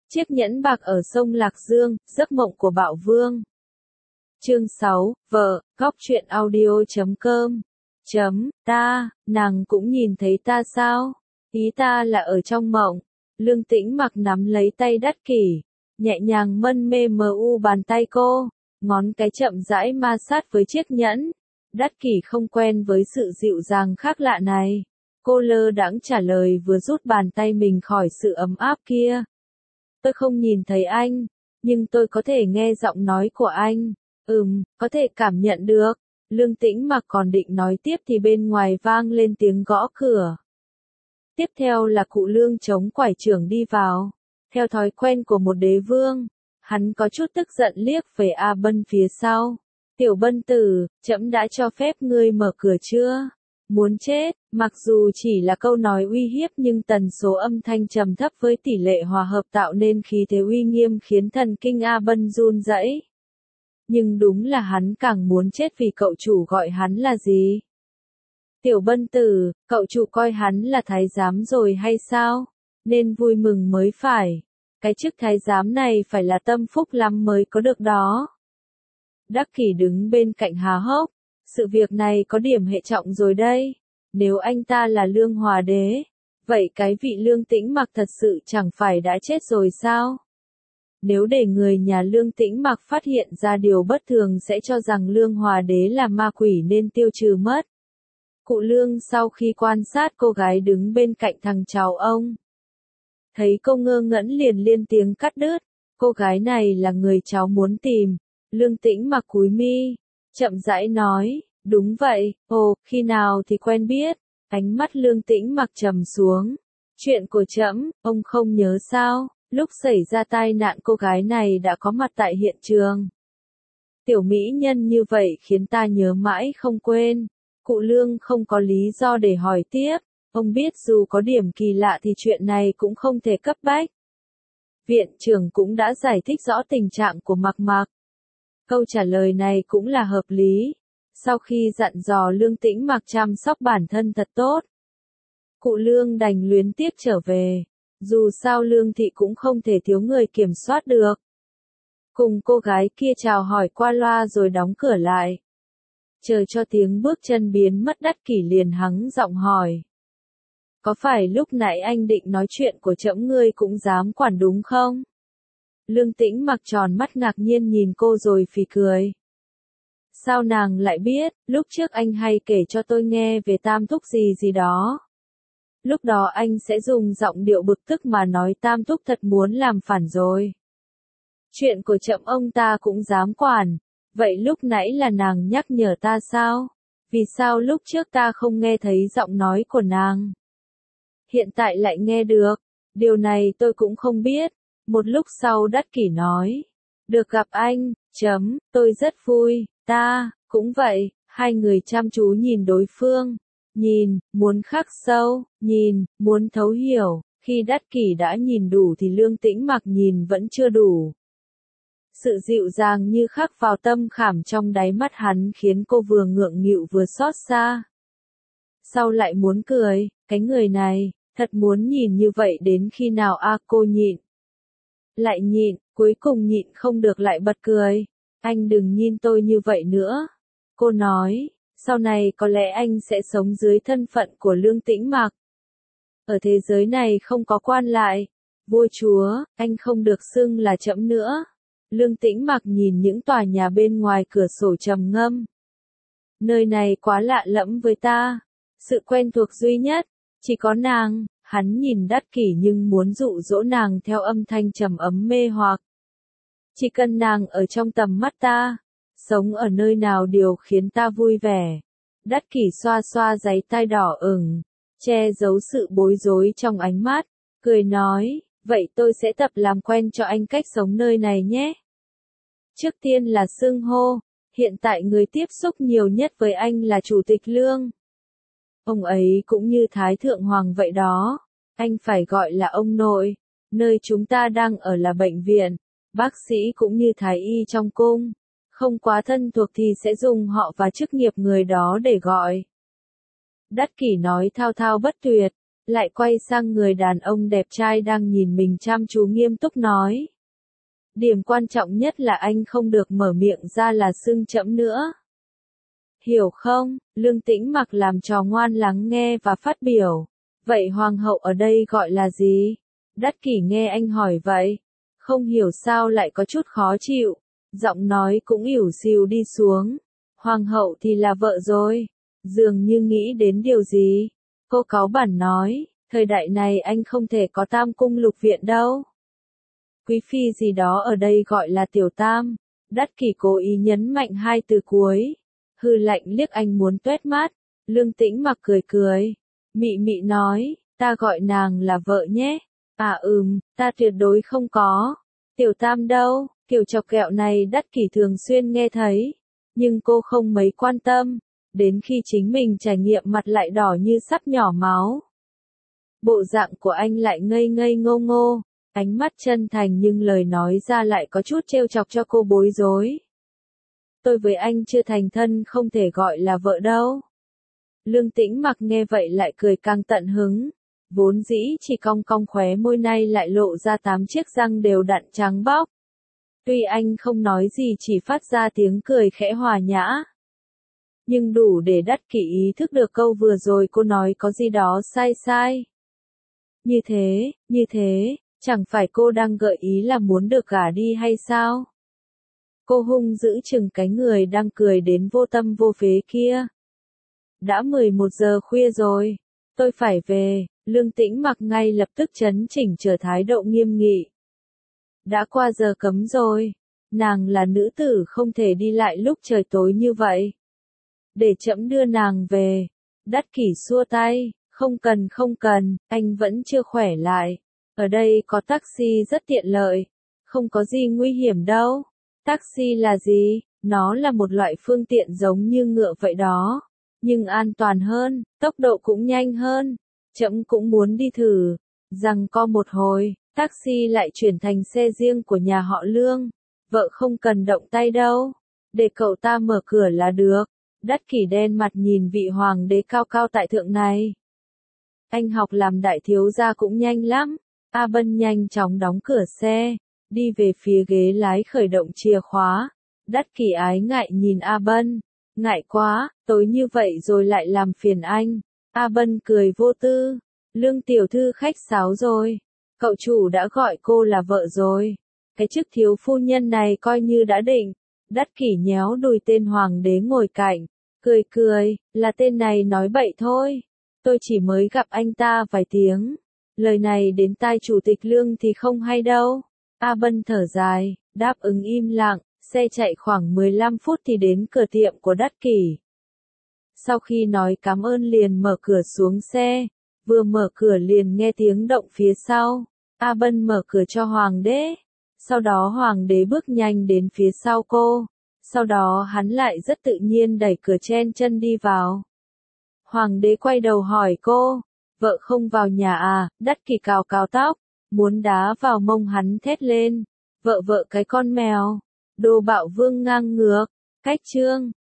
Chiếc nhẫn bạc ở sông Lạc Dương, giấc mộng của Bạo Vương. Chương 6, vợ, góc truyện audio.com. Nàng cũng nhìn thấy ta sao? Ý ta là ở trong mộng. Lương Tĩnh Mặc nắm lấy tay Đắc Kỷ, nhẹ nhàng mân mê bàn tay cô, ngón cái chậm rãi ma sát với chiếc nhẫn. Đắc Kỷ không quen với sự dịu dàng khác lạ này. Cô lơ đãng trả lời vừa rút bàn tay mình khỏi sự ấm áp kia. Tôi không nhìn thấy anh, nhưng tôi có thể nghe giọng nói của anh. Có thể cảm nhận được. Lương Tĩnh Mặc còn định nói tiếp thì bên ngoài vang lên tiếng gõ cửa. Tiếp theo là cụ Lương chống quải trưởng đi vào. Theo thói quen của một đế vương, hắn có chút tức giận liếc về A Bân phía sau. Tiểu Bân tử, trẫm đã cho phép ngươi mở cửa chưa? Muốn chết, mặc dù chỉ là câu nói uy hiếp nhưng tần số âm thanh trầm thấp với tỷ lệ hòa hợp tạo nên khí thế uy nghiêm khiến thần kinh A Bân run rẩy. Nhưng đúng là hắn càng muốn chết vì cậu chủ gọi hắn là gì? Tiểu Bân tử, cậu chủ coi hắn là thái giám rồi hay sao? Nên vui mừng mới phải. Cái chức thái giám này phải là tâm phúc lắm mới có được đó. Đắc Kỷ đứng bên cạnh há hốc. Sự việc này có điểm hệ trọng rồi đây. Nếu anh ta là Lương Hòa Đế, vậy cái vị Lương Tĩnh Mặc thật sự chẳng phải đã chết rồi sao? Nếu để người nhà Lương Tĩnh Mặc phát hiện ra điều bất thường sẽ cho rằng Lương Hòa Đế là ma quỷ nên tiêu trừ mất. Cụ Lương sau khi quan sát cô gái đứng bên cạnh thằng cháu ông, thấy cô ngơ ngẩn liền lên tiếng cắt đứt. Cô gái này là người cháu muốn tìm. Lương Tĩnh Mặc cúi mi, chậm rãi nói, đúng vậy, khi nào thì quen biết. Ánh mắt Lương Tĩnh Mặc trầm xuống. Chuyện của trẫm, ông không nhớ sao? Lúc xảy ra tai nạn cô gái này đã có mặt tại hiện trường. Tiểu mỹ nhân như vậy khiến ta nhớ mãi không quên. Cụ Lương không có lý do để hỏi tiếp. Ông biết dù có điểm kỳ lạ thì chuyện này cũng không thể cấp bách. Viện trưởng cũng đã giải thích rõ tình trạng của Mặc Mặc. Câu trả lời này cũng là hợp lý. Sau khi dặn dò Lương Tĩnh Mặc chăm sóc bản thân thật tốt, cụ Lương đành luyến tiếc trở về. Dù sao Lương thị cũng không thể thiếu người kiểm soát được. Cùng cô gái kia chào hỏi qua loa rồi đóng cửa lại. Chờ cho tiếng bước chân biến mất, Đắc Kỷ liền hắng giọng hỏi. Có phải lúc nãy anh định nói chuyện của trẫm ngươi cũng dám quản đúng không? Lương Tĩnh Mặc tròn mắt ngạc nhiên nhìn cô rồi phì cười. Sao nàng lại biết? Lúc trước anh hay kể cho tôi nghe về tam thúc gì đó. Lúc đó anh sẽ dùng giọng điệu bực tức mà nói tam thúc thật muốn làm phản rồi. Chuyện của trẫm ông ta cũng dám quản. Vậy lúc nãy là nàng nhắc nhở ta sao? Vì sao lúc trước ta không nghe thấy giọng nói của nàng? Hiện tại lại nghe được. Điều này tôi cũng không biết. Một lúc sau Đắc Kỷ nói. Được gặp anh, tôi rất vui, ta, cũng vậy. Hai người chăm chú nhìn đối phương. Nhìn, muốn khắc sâu, nhìn, muốn thấu hiểu. Khi Đắc Kỷ đã nhìn đủ thì Lương Tĩnh Mặc nhìn vẫn chưa đủ. Sự dịu dàng như khắc vào tâm khảm trong đáy mắt hắn khiến cô vừa ngượng nghịu vừa xót xa. Sau lại muốn cười, cái người này, thật muốn nhìn như vậy đến khi nào cô nhịn. Lại nhịn, cuối cùng nhịn không được lại bật cười. Anh đừng nhìn tôi như vậy nữa. Cô nói, sau này có lẽ anh sẽ sống dưới thân phận của Lương Tĩnh Mặc. Ở thế giới này không có quan lại, vua chúa, anh không được xưng là trẫm nữa. Lương Tĩnh Mặc nhìn những tòa nhà bên ngoài cửa sổ trầm ngâm. Nơi này quá lạ lẫm với ta. Sự quen thuộc duy nhất, chỉ có nàng. Hắn nhìn Đắc Kỷ nhưng muốn dụ dỗ nàng theo âm thanh trầm ấm mê hoặc. Chỉ cần nàng ở trong tầm mắt ta, sống ở nơi nào đều khiến ta vui vẻ. Đắc Kỷ xoa xoa dây tai đỏ ửng, che giấu sự bối rối trong ánh mắt, cười nói, vậy tôi sẽ tập làm quen cho anh cách sống nơi này nhé. Trước tiên là xưng hô, hiện tại người tiếp xúc nhiều nhất với anh là Chủ tịch Lương. Ông ấy cũng như Thái Thượng Hoàng vậy đó, anh phải gọi là ông nội. Nơi chúng ta đang ở là bệnh viện, bác sĩ cũng như thái y trong cung. Không quá thân thuộc thì sẽ dùng họ và chức nghiệp người đó để gọi. Đắc Kỷ nói thao thao bất tuyệt, lại quay sang người đàn ông đẹp trai đang nhìn mình chăm chú nghiêm túc nói. Điểm quan trọng nhất là anh không được mở miệng ra là xưng trẫm nữa. Hiểu không? Lương Tĩnh Mặc làm trò ngoan lắng nghe và phát biểu. Vậy hoàng hậu ở đây gọi là gì? Đắt Kỷ nghe anh hỏi vậy. Không hiểu sao lại có chút khó chịu. Giọng nói cũng ỉu xìu đi xuống. Hoàng hậu thì là vợ rồi. Dường như nghĩ đến điều gì. Cô cáu bẳn nói, thời đại này anh không thể có tam cung lục viện đâu. Quý phi gì đó ở đây gọi là tiểu tam. Đắt Kỷ cố ý nhấn mạnh hai từ cuối. Hư lạnh liếc anh muốn tuét mắt. Lương Tĩnh Mặc cười cười. Mị mị nói, ta gọi nàng là vợ nhé. À ta tuyệt đối không có. Tiểu tam đâu, kiểu chọc kẹo này Đắt Kỷ thường xuyên nghe thấy. Nhưng cô không mấy quan tâm. Đến khi chính mình trải nghiệm mặt lại đỏ như sắp nhỏ máu. Bộ dạng của anh lại ngây ngây ngô ngô. Ánh mắt chân thành nhưng lời nói ra lại có chút trêu chọc cho cô bối rối. Tôi với anh chưa thành thân không thể gọi là vợ đâu. Lương Tĩnh Mặc nghe vậy lại cười càng tận hứng. Vốn dĩ chỉ cong cong khóe môi nay lại lộ ra 8 chiếc răng đều đặn trắng bóc. Tuy anh không nói gì chỉ phát ra tiếng cười khẽ hòa nhã. Nhưng đủ để Đắt Kỷ ý thức được câu vừa rồi cô nói có gì đó sai sai. Như thế, chẳng phải cô đang gợi ý là muốn được gả đi hay sao? Cô hung dữ chừng cái người đang cười đến vô tâm vô phế kia. Đã 11 giờ khuya rồi, tôi phải về. Lương Tĩnh Mặc ngay lập tức chấn chỉnh trở thái độ nghiêm nghị. Đã qua giờ cấm rồi, nàng là nữ tử không thể đi lại lúc trời tối như vậy. Để trẫm đưa nàng về. Đắt Kỷ xua tay, không cần, anh vẫn chưa khỏe lại. Ở đây có taxi rất tiện lợi, không có gì nguy hiểm đâu. Taxi là gì? Nó là một loại phương tiện giống như ngựa vậy đó, nhưng an toàn hơn, tốc độ cũng nhanh hơn. Trẫm cũng muốn đi thử. Giằng co một hồi, taxi lại chuyển thành xe riêng của nhà họ Lương. Vợ không cần động tay đâu, để cậu ta mở cửa là được. Đắt Kỷ đen mặt nhìn vị hoàng đế cao cao tại thượng này. Anh học làm đại thiếu gia cũng nhanh lắm. A Bân nhanh chóng đóng cửa xe, đi về phía ghế lái khởi động chìa khóa. Đắt Kỷ ái ngại nhìn A Bân. Ngại quá, tối như vậy rồi lại làm phiền anh. A Bân cười vô tư. Lương tiểu thư khách sáo rồi. Cậu chủ đã gọi cô là vợ rồi. Cái chức thiếu phu nhân này coi như đã định. Đắt Kỷ nhéo đùi tên hoàng đế ngồi cạnh. Cười, là tên này nói bậy thôi. Tôi chỉ mới gặp anh ta vài tiếng. Lời này đến tai chủ tịch Lương thì không hay đâu. A Bân thở dài, đáp ứng im lặng. Xe chạy khoảng 15 phút thì đến cửa tiệm của Đắt Kỷ. Sau khi nói cảm ơn liền mở cửa xuống xe. Vừa mở cửa liền nghe tiếng động phía sau. A Bân mở cửa cho hoàng đế. Sau đó hoàng đế bước nhanh đến phía sau cô. Sau đó hắn lại rất tự nhiên đẩy cửa chen chân đi vào. Hoàng đế quay đầu hỏi cô. Vợ không vào nhà à? Đắt Kỷ cào cào tóc. Muốn đá vào mông hắn thét lên. Vợ cái con mèo. Đồ bạo vương ngang ngược. Cách chương.